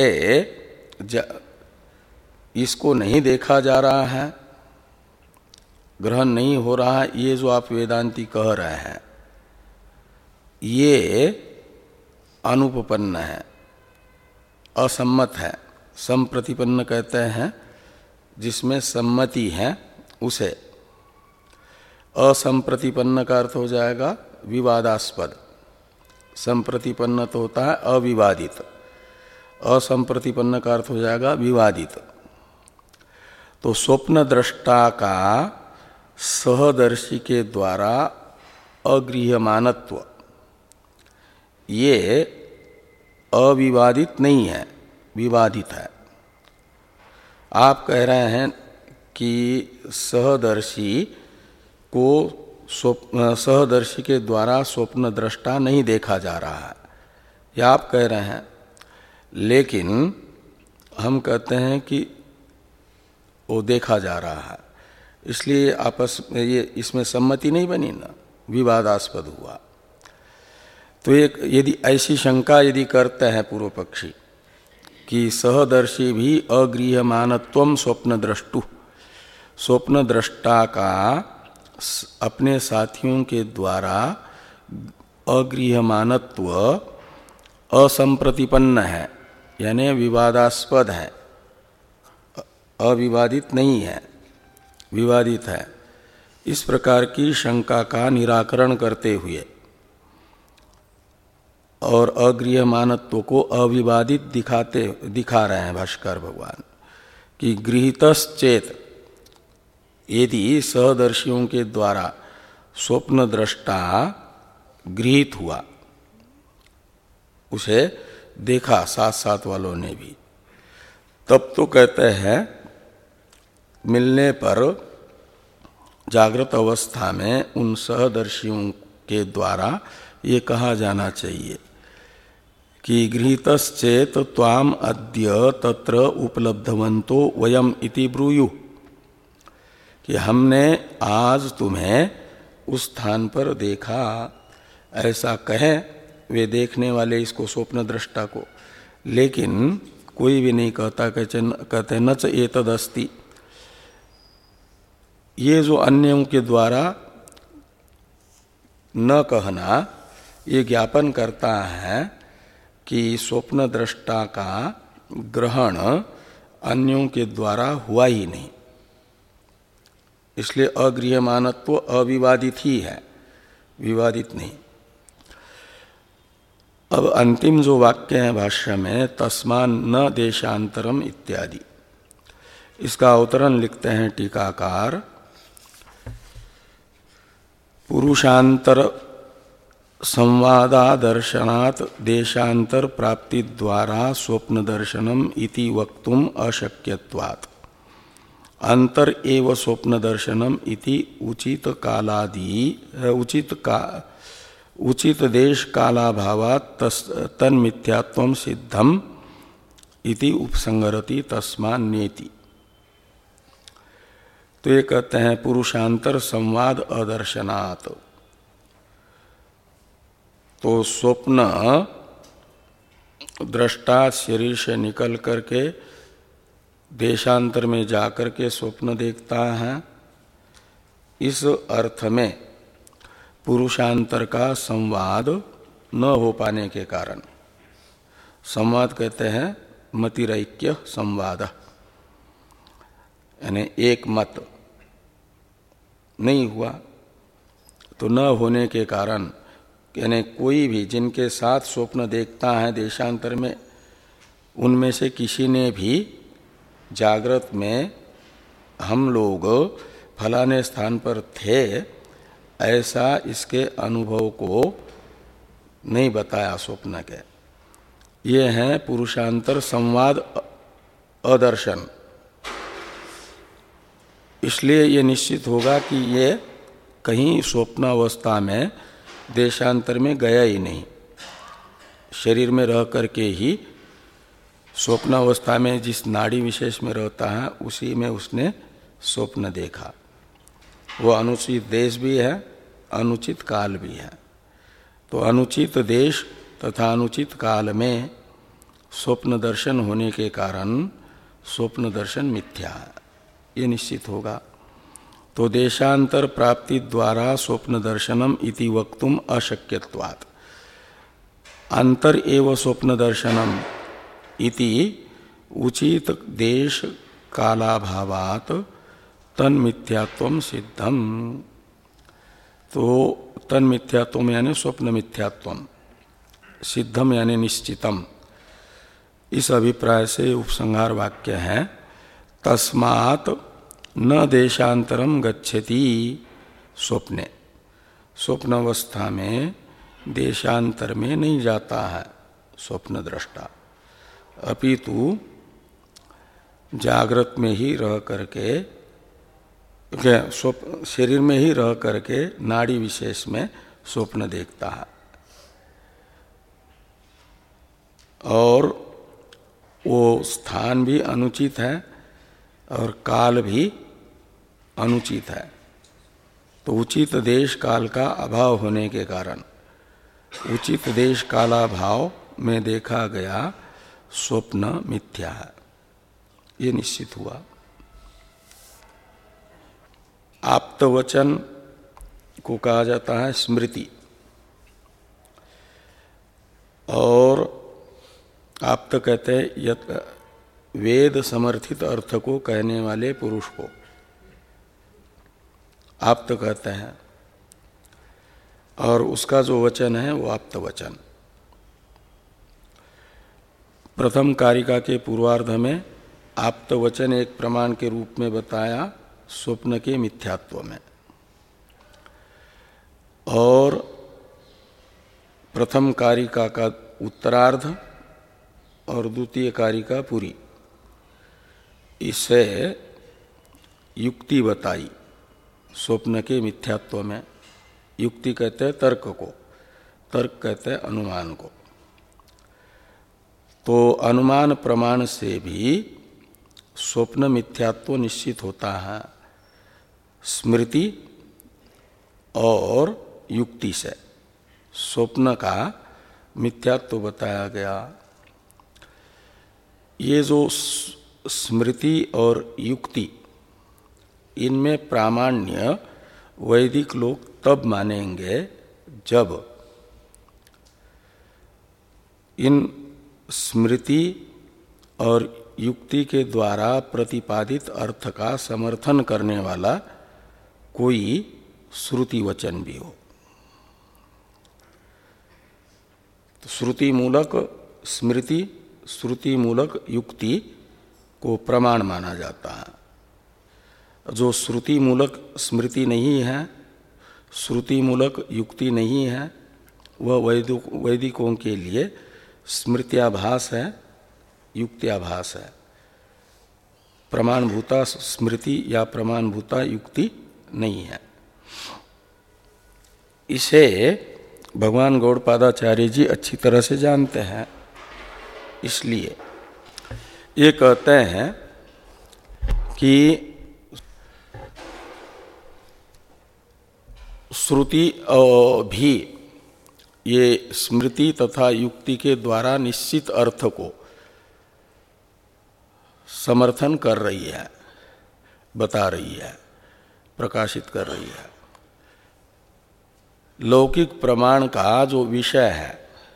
इसको नहीं देखा जा रहा है, ग्रहण नहीं हो रहा है, ये जो आप वेदांती कह रहे हैं ये अनुपपन्न है, असम्मत है। संप्रतिपन्न कहते हैं जिसमें सम्मति है उसे। असंप्रतिपन्न का अर्थ हो जाएगा विवादास्पद। संप्रतिपन्न तो होता है अविवादित, असंप्रतिपन्न का अर्थ हो जाएगा विवादित। तो स्वप्न दृष्टा का सहदर्शी के द्वारा अगृह्यमानत्व ये अविवादित नहीं है, विवादित है। आप कह रहे हैं कि सहदर्शी को सहदर्शी के द्वारा स्वप्न दृष्टा नहीं देखा जा रहा है, यह आप कह रहे हैं, लेकिन हम कहते हैं कि वो देखा जा रहा है, इसलिए आपस में ये इसमें सम्मति नहीं बनी ना, विवादास्पद हुआ। तो एक यदि ऐसी शंका यदि करते हैं पूर्व पक्षी कि सहदर्शी भी अगृह्यमानत्वं स्वप्न द्रष्टु, स्वप्न दृष्टा का अपने साथियों के द्वारा अगृह्यमानत्व असंप्रतिपन्न है, यानी विवादास्पद है, अविवादित नहीं है, विवादित है। इस प्रकार की शंका का निराकरण करते हुए और अगृह्यमानत्व को अविवादित दिखाते दिखा रहे हैं भाष्कर भगवान कि गृहीतश्चेत, यदि सहदर्शियों के द्वारा स्वप्न दृष्टा गृहीत हुआ उसे देखा साथ साथ वालों ने भी, तब तो कहते हैं मिलने पर जागृत अवस्था में उन सहदर्शियों के द्वारा ये कहा जाना चाहिए कि गृहीतश्चेत त्वाम अद्य तत्र उपलब्धवंतो वयम इति ब्रूयु, कि हमने आज तुम्हें उस स्थान पर देखा, ऐसा कहें वे देखने वाले इसको स्वप्न दृष्टा को। लेकिन कोई भी नहीं कहता, कहते न च एतदस्ति। ये जो अन्यों के द्वारा न कहना ये ज्ञापन करता है कि स्वप्न दृष्टा का ग्रहण अन्यों के द्वारा हुआ ही नहीं, इसलिए अगृह्यमानत्व अविवादित ही है, विवादित नहीं। अब अंतिम जो वाक्य है भाष्य में, तस्मान न देशांतरम इत्यादि, इसका अवतरण लिखते हैं टीकाकार, पुरुषांतर संवादादर्शनात् देशांतर प्राप्ति द्वारा स्वप्न दर्शनम इति वक्तुम अशक्यत्वात् अंतर एव स्वप्न दर्शनम इति उचित कालादि उचित का उचित देश कालाभावात् तन्मिथ्यात्वं सिद्धम इति उपसंगरति तस्मान्नेति। तो ये कहते हैं पुरुषांतर संवाद अदर्शनात्, तो स्वप्न दृष्टा शरीर से निकल करके देशांतर में जाकर के स्वप्न देखता है, इस अर्थ में पुरुषांतर का संवाद न हो पाने के कारण, संवाद कहते हैं मतिरैक्य संवाद, यानी एक मत नहीं हुआ, तो न होने के कारण, यानी कोई भी जिनके साथ स्वप्न देखता है देशांतर में, उनमें से किसी ने भी जागृत में हम लोग फलाने स्थान पर थे ऐसा इसके अनुभव को नहीं बताया स्वप्न के। ये है पुरुषांतर संवाद अदर्शन। इसलिए ये निश्चित होगा कि ये कहीं स्वप्नावस्था में देशांतर में गया ही नहीं, शरीर में रह करके ही स्वप्नावस्था में जिस नाड़ी विशेष में रहता है उसी में उसने स्वप्न देखा। वो अनुचित देश भी है, अनुचित काल भी है। तो अनुचित देश तथा अनुचित काल में स्वप्न दर्शन होने के कारण स्वप्न दर्शन मिथ्या है, ये निश्चित होगा। तो देशांतर प्राप्ति द्वारा स्वप्न दर्शनम इति वक्तुम अशक्यत्वात् अंतर एव स्वप्न दर्शनम इति उचित देश कालाभावात् तन्मिथ्यात्वं सिद्धम। तो तन्मिथ्यात्वम यानी स्वप्न मिथ्यात्वम, सिद्धम यानी निश्चितम, इस अभिप्राय से उपसंहार वाक्य है तस्मात् न देशांतरम गच्छति स्वप्ने, स्वप्न अवस्था में देशांतर में नहीं जाता है स्वप्न दृष्टा, अपितु जागृत में ही रह करके, स्वप्न शरीर में ही रह करके नाड़ी विशेष में स्वप्न देखता है। और वो स्थान भी अनुचित है और काल भी अनुचित है। तो उचित देश काल का अभाव होने के कारण उचित देश कालाभाव में देखा गया स्वप्न मिथ्या है, ये निश्चित हुआ। आप्तवचन को कहा जाता है स्मृति, और आप्त कहते हैं यत वेद समर्थित अर्थ को कहने वाले पुरुष को आप्त कहते हैं, और उसका जो वचन है वो आप्त वचन। प्रथम कारिका के पूर्वार्ध में आप्त वचन एक प्रमाण के रूप में बताया स्वप्न के मिथ्यात्व में, और प्रथम कारिका का उत्तरार्ध और द्वितीय कारिका पूरी, इससे युक्ति बताई स्वप्न के मिथ्यात्व में। युक्ति कहते हैं तर्क को, तर्क कहते हैं अनुमान को। तो अनुमान प्रमाण से भी स्वप्न मिथ्यात्व निश्चित होता है स्मृति और युक्ति से। स्वप्न का मिथ्यात्व बताया गया। ये जो स्मृति और युक्ति, इनमें प्रामाण्य वैदिक लोग तब मानेंगे जब इन स्मृति और युक्ति के द्वारा प्रतिपादित अर्थ का समर्थन करने वाला कोई श्रुति वचन भी हो। तो श्रुति मूलक स्मृति, श्रुति मूलक युक्ति को प्रमाण माना जाता है। जो श्रुति मूलक स्मृति नहीं है, श्रुति मूलक युक्ति नहीं है, वह वैदिक वैदिकों के लिए स्मृत्याभास है, युक्त्याभास है। प्रमाणभूता स्मृति या प्रमाणभूता युक्ति नहीं है। इसे भगवान गौड़पादाचार्य जी अच्छी तरह से जानते हैं। इसलिए ये कहते हैं कि श्रुति भी ये स्मृति तथा युक्ति के द्वारा निश्चित अर्थ को समर्थन कर रही है, बता रही है, प्रकाशित कर रही है। लौकिक प्रमाण का जो विषय है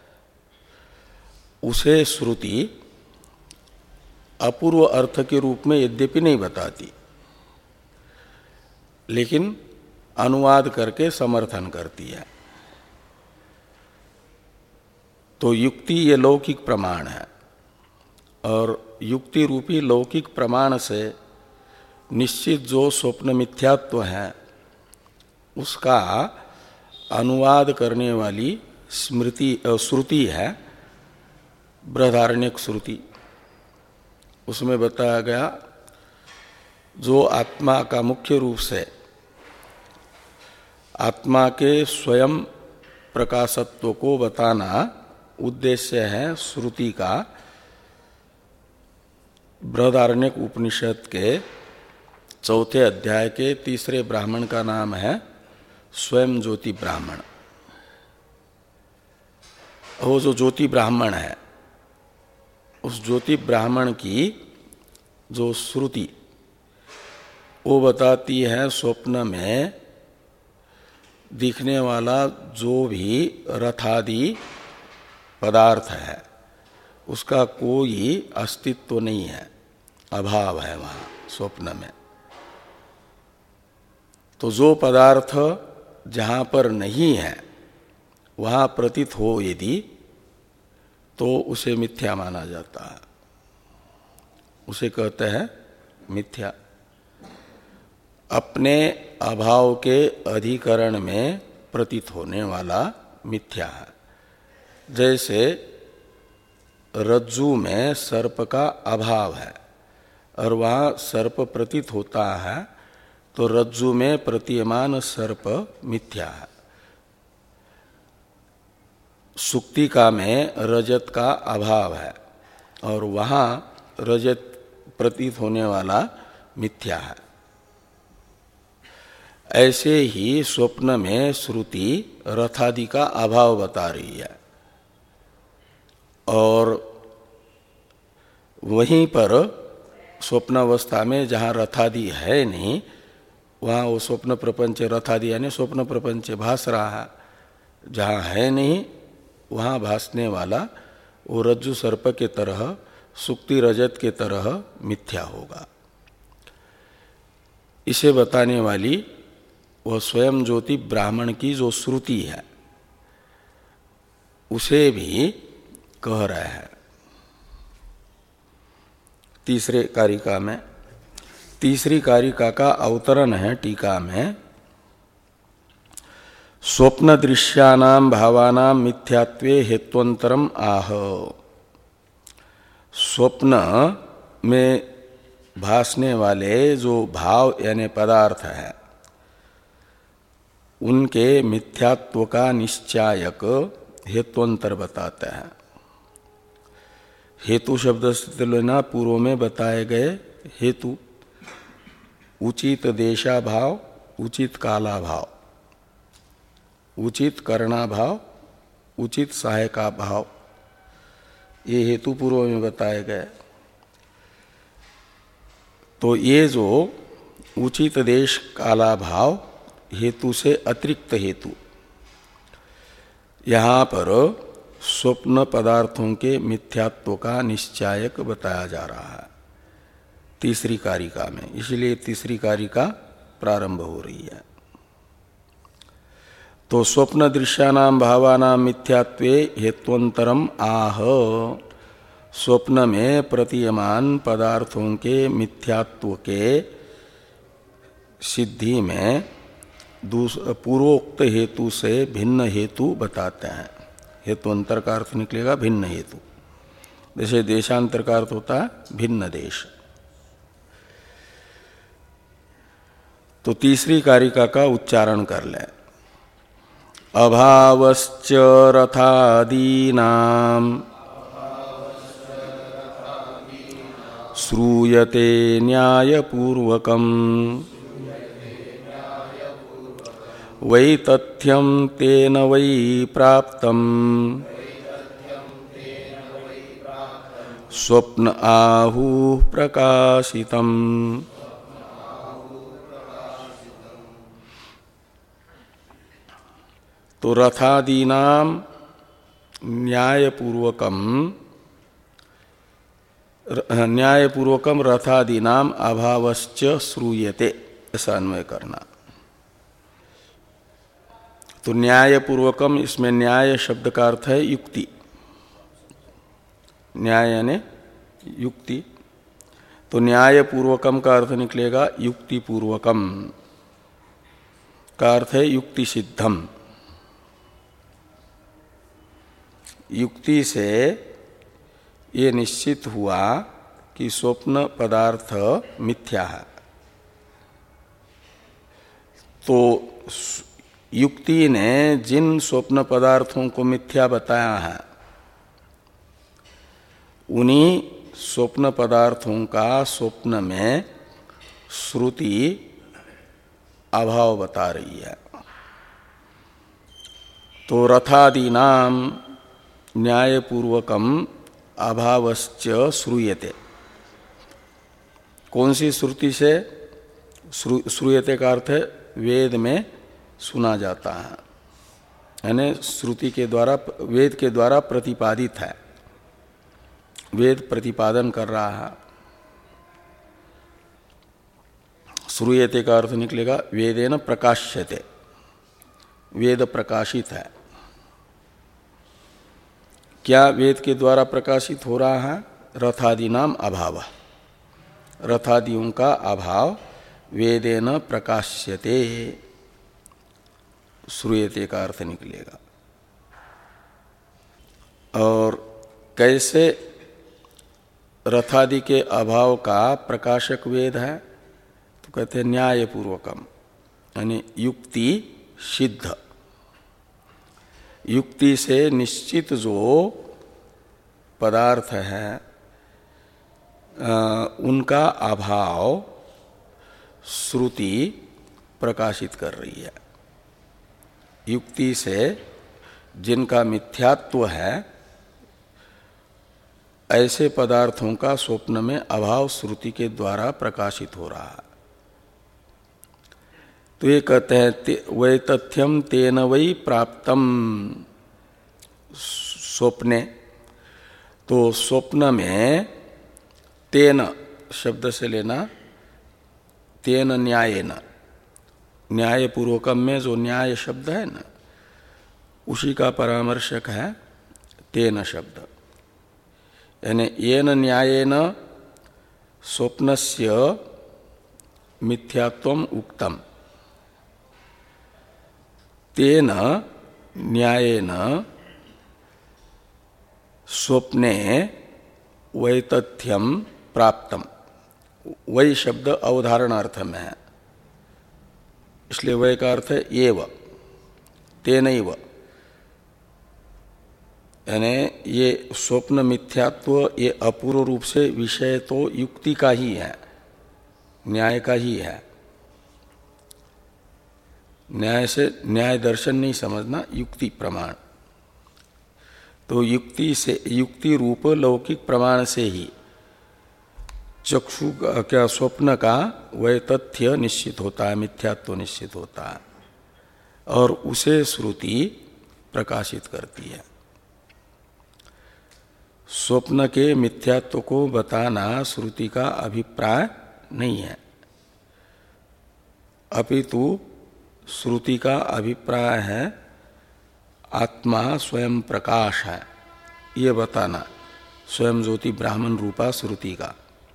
उसे श्रुति अपूर्व अर्थ के रूप में यद्यपि नहीं बताती, लेकिन अनुवाद करके समर्थन करती है। तो युक्ति ये लौकिक प्रमाण है और युक्ति रूपी लौकिक प्रमाण से निश्चित जो स्वप्न मिथ्यात्व है उसका अनुवाद करने वाली स्मृति श्रुति है बृहदारण्यक श्रुति। उसमें बताया गया जो आत्मा का मुख्य रूप से आत्मा के स्वयं प्रकाशत्व को बताना उद्देश्य है श्रुति का। बृहदारण्यक उपनिषद के चौथे अध्याय के तीसरे ब्राह्मण का नाम है स्वयं ज्योति ब्राह्मण। वो जो ज्योति ब्राह्मण है, उस ज्योति ब्राह्मण की जो श्रुति वो बताती है स्वप्न में दिखने वाला जो भी रथादि पदार्थ है उसका कोई अस्तित्व नहीं है, अभाव है वहाँ स्वप्न में। तो जो पदार्थ जहाँ पर नहीं है वहाँ प्रतीत हो यदि, तो उसे मिथ्या माना जाता है, उसे कहते हैं मिथ्या। अपने अभाव के अधिकरण में प्रतीत होने वाला मिथ्या है। जैसे रज्जु में सर्प का अभाव है और वहाँ सर्प प्रतीत होता है, तो रज्जु में प्रतीयमान सर्प मिथ्या है। सुक्तिका में रजत का अभाव है और वहाँ रजत प्रतीत होने वाला मिथ्या है। ऐसे ही स्वप्न में श्रुति रथादि का अभाव बता रही है और वहीं पर स्वप्नावस्था में जहाँ रथादि है नहीं, वहाँ वो स्वप्न प्रपंच रथादि यानी स्वप्न प्रपंच भास रहा है। जहाँ है नहीं वहाँ भासने वाला वो रज्जु सर्प के तरह, सुक्ति रजत के तरह मिथ्या होगा। इसे बताने वाली वह स्वयं ज्योति ब्राह्मण की जो श्रुति है उसे भी कह रहे हैं। तीसरे कारिका में, तीसरी कारिका का अवतरण है टीका में, स्वप्न दृश्यानाम भावानाम मिथ्यात्वे हेत्वंतरम आह। स्वप्न में भासने वाले जो भाव यानी पदार्थ है उनके मिथ्यात्व का निश्चायक हेत्वंतर बताते हैं। हेतु शब्द से लेना पूर्व में बताए गए हेतु, उचित देशा भाव, उचित काला भाव, उचित करना भाव, उचित सहायका भाव, ये हेतु पूर्व में बताए गए। तो ये जो उचित देश काला भाव हेतु से अतिरिक्त हेतु, यहाँ पर स्वप्न पदार्थों के मिथ्यात्व का निश्चायक बताया जा रहा है तीसरी कारिका में, इसलिए तीसरी कारिका प्रारंभ हो रही है। तो स्वप्न दृश्यानाम भावानाम मिथ्यात्वे हेत्वंतरम आह। स्वप्न में प्रतीयमान पदार्थों के मिथ्यात्व के सिद्धि में पूर्वोक्त हेतु से भिन्न हेतु बताते हैं। हेतुअंतर का अर्थ निकलेगा भिन्न हेतु, जैसे देशांतर का अर्थ होता है भिन्न देश। तो तीसरी कारिका का उच्चारण कर लें। अभावश्च रथादीनां श्रूयते न्यायपूर्वकम् वै तथ्यं तेन वै प्राप्तम् स्वप्न आहुः प्रकाशितम्। तो रथादीनाम न्यायपूर्वकम न्यायपूर्वकम रथादीनाम अभावश्च श्रूयते, ऐसा अन्वय करना। तो न्यायपूर्वकम, इसमें न्याय शब्द का अर्थ है युक्ति, न्याय यानी युक्ति। तो न्यायपूर्वकम का अर्थ निकलेगा युक्तिपूर्वकम का अर्थ है युक्ति सिद्धम। युक्ति से ये निश्चित हुआ कि स्वप्न पदार्थ मिथ्या है। तो युक्ति ने जिन स्वप्न पदार्थों को मिथ्या बताया है उन्हीं स्वप्न पदार्थों का स्वप्न में श्रुति अभाव बता रही है। तो रथादीनाम न्यायपूर्वकम अभावश्च श्रूयते, कौन सी श्रुति से? श्रूयते का अर्थ है वेद में सुना जाता है, यानी श्रुति के द्वारा, वेद के द्वारा प्रतिपादित है, वेद प्रतिपादन कर रहा है। श्रूयते का अर्थ निकलेगा वेदेन प्रकाश्यते, वेद प्रकाशित है। क्या वेद के द्वारा प्रकाशित हो रहा है? रथादि नाम अभाव, रथादियों का अभाव वेदेन प्रकाश्यते, श्रूयते का अर्थ निकलेगा। और कैसे रथादि के अभाव का प्रकाशक वेद है? तो कहते हैं न्यायपूर्वकम, यानी युक्ति सिद्ध, युक्ति से निश्चित जो पदार्थ है आ, उनका अभाव श्रुति प्रकाशित कर रही है। युक्ति से जिनका मिथ्यात्व है ऐसे पदार्थों का स्वप्न में अभाव श्रुति के द्वारा प्रकाशित हो रहा है। तो ये कहते हैं वै तथ्यम तेन वै प्राप्तम स्वप्ने। तो स्वप्न में तेन शब्द से लेना तेन न्यायेन, न्यायपूर्वकम में जो न्याय शब्द है ना उसी का परामर्शक है तेन शब्द, यानी येन न्यायेन स्वप्नस्य मिथ्यात्वम उक्तम। तेन न्यायेन स्वप्ने वैतथ्यम प्राप्तम। वही शब्द अवधारणार्थ में है, इसलिए वह का अर्थ है एव, तेनैव। यानी ये स्वप्न मिथ्यात्व ये अपूर्व रूप से विषय तो युक्ति का ही है, न्याय का ही है। न्याय से न्याय दर्शन नहीं समझना, युक्ति प्रमाण। तो युक्ति से, युक्ति रूप लौकिक प्रमाण से ही चक्षु क्या स्वप्न का वह तथ्य निश्चित होता है, मिथ्यात्व निश्चित होता है, और उसे श्रुति प्रकाशित करती है। स्वप्न के मिथ्यात्व को बताना श्रुति का अभिप्राय नहीं है, अपितु श्रुति का अभिप्राय है आत्मा स्वयं प्रकाश है, ये बताना, स्वयं ज्योति ब्राह्मण रूपा श्रुति का।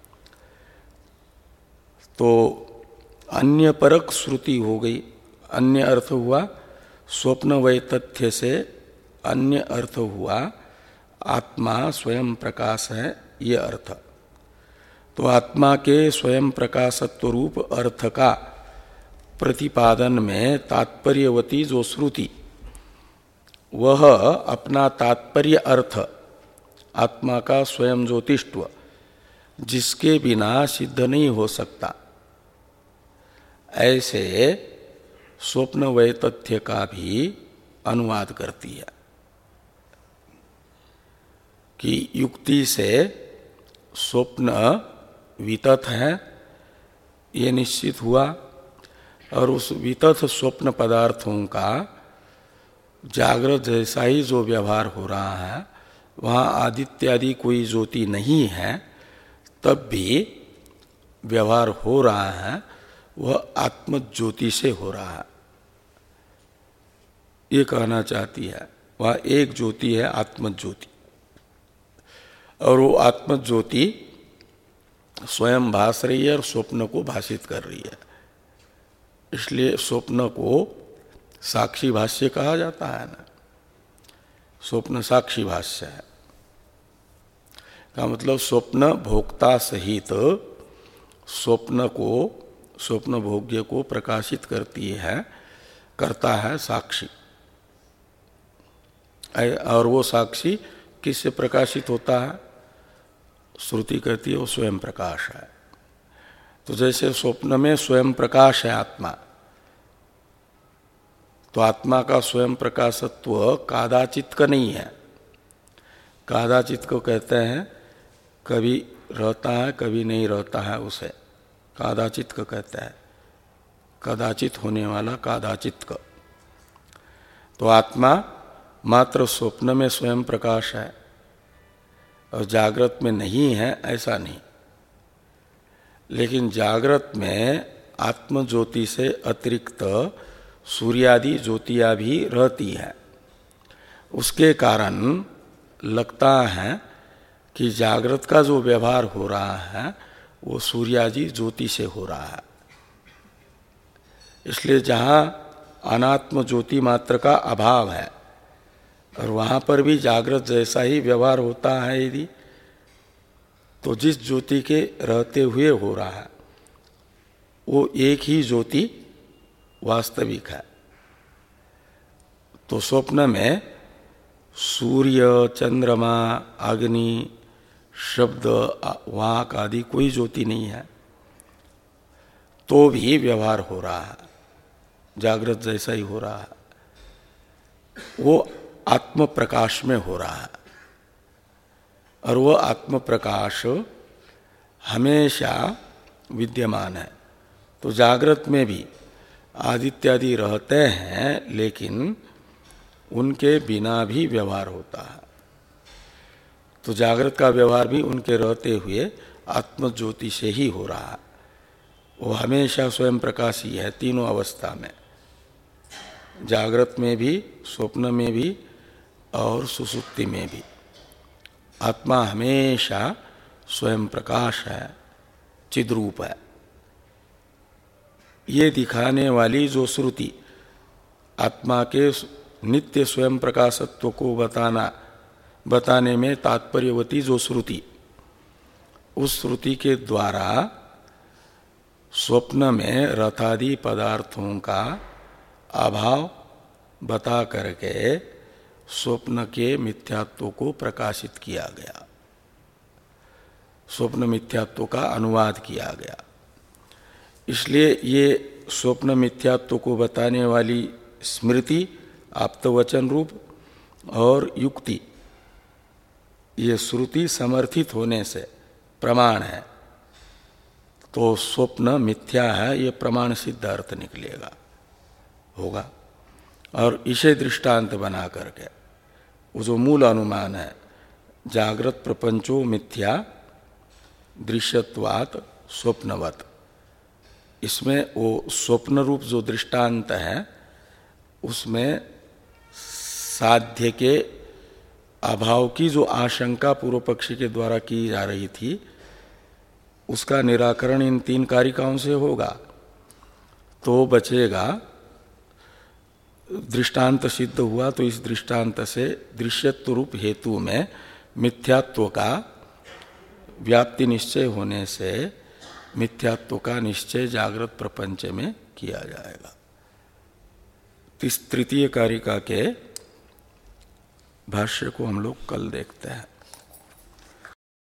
तो अन्य परक श्रुति हो गई। अन्य अर्थ हुआ स्वप्न वैतथ्य से, अन्य अर्थ हुआ आत्मा स्वयं प्रकाश है, ये अर्थ। तो आत्मा के स्वयं प्रकाशत्व रूप अर्थ का प्रतिपादन में तात्पर्यवती जो श्रुति, वह अपना तात्पर्य अर्थ आत्मा का स्वयं ज्योतिष्व जिसके बिना सिद्ध नहीं हो सकता, ऐसे स्वप्न वैतथ्य का भी अनुवाद करती है कि युक्ति से स्वप्न वितथ है ये निश्चित हुआ, और उस वितथ स्वप्न पदार्थों का जागृत जैसा ही जो व्यवहार हो रहा है, वहाँ आदित्यादि कोई ज्योति नहीं है, तब भी व्यवहार हो रहा है, वह आत्मज्योति से हो रहा है, ये कहना चाहती है। वह एक ज्योति है आत्मज्योति, और वो आत्मज्योति स्वयं भास रही है और स्वप्न को भाषित कर रही है। इसलिए स्वप्न को साक्षी भाष्य कहा जाता है ना, स्वप्न साक्षी भाष्य है का मतलब स्वप्न भोक्ता सहित स्वप्न को, स्वप्न भोग्य को प्रकाशित करती है, करता है साक्षी। और वो साक्षी किससे प्रकाशित होता है? श्रुति कहती है वो स्वयं प्रकाश है। तो जैसे स्वप्न में स्वयं प्रकाश है आत्मा, तो आत्मा का स्वयं प्रकाशत्व कादाचित का नहीं है। कादाचित को कहते हैं कभी रहता है कभी नहीं रहता है, उसे कादाचित का कहते हैं, कदाचित होने वाला कादाचित का। तो आत्मा मात्र स्वप्न में स्वयं प्रकाश है और जागृत में नहीं है, ऐसा नहीं। लेकिन जागृत में आत्मज्योति से अतिरिक्त सूर्यादि ज्योतियाँ भी रहती है, उसके कारण लगता है कि जागृत का जो व्यवहार हो रहा है वो सूर्यादि ज्योति से हो रहा है। इसलिए जहाँ अनात्म ज्योति मात्र का अभाव है और वहाँ पर भी जागृत जैसा ही व्यवहार होता है यदि, तो जिस ज्योति के रहते हुए हो रहा है वो एक ही ज्योति वास्तविक है। तो स्वप्न में सूर्य, चंद्रमा, अग्नि, शब्द, वाक आदि कोई ज्योति नहीं है, तो भी व्यवहार हो रहा है, जागृत जैसा ही हो रहा है, वो आत्म प्रकाश में हो रहा है। और वो आत्म प्रकाश हमेशा विद्यमान है। तो जागृत में भी आदित्यादि रहते हैं, लेकिन उनके बिना भी व्यवहार होता है। तो जागृत का व्यवहार भी उनके रहते हुए आत्मज्योति से ही हो रहा है। वो हमेशा स्वयं प्रकाशी है तीनों अवस्था में, जागृत में भी, स्वप्न में भी और सुसुप्ति में भी। आत्मा हमेशा स्वयं प्रकाश है, चिद्रूप है। ये दिखाने वाली जो श्रुति आत्मा के नित्य स्वयं प्रकाशत्व को बताना बताने में तात्पर्यवती जो श्रुति, उस श्रुति के द्वारा स्वप्न में रथादि पदार्थों का अभाव बता करके स्वप्न के मिथ्यात्व को प्रकाशित किया गया, स्वप्न मिथ्यात्व का अनुवाद किया गया। इसलिए ये स्वप्न मिथ्यात्व को बताने वाली स्मृति, आप्तवचन रूप और युक्ति, ये श्रुति समर्थित होने से प्रमाण है, तो स्वप्न मिथ्या है ये प्रमाण सिद्ध अर्थ निकलेगा, होगा। और इसे दृष्टांत बना करके वो जो मूल अनुमान है, जागृत प्रपंचो मिथ्या दृश्यत्वात् स्वप्नवत, इसमें वो स्वप्न रूप जो दृष्टांत है उसमें साध्य के अभाव की जो आशंका पूर्व पक्षी के द्वारा की जा रही थी, उसका निराकरण इन तीन कारिकाओं से होगा, तो बचेगा। दृष्टांत सिद्ध हुआ तो इस दृष्टांत से दृश्यत्व रूप हेतु में मिथ्यात्व का व्याप्ति निश्चय होने से मिथ्यात्व का निश्चय जागृत प्रपंच में किया जाएगा। तृतीय कारिका के भाष्य को हम लोग कल देखते हैं।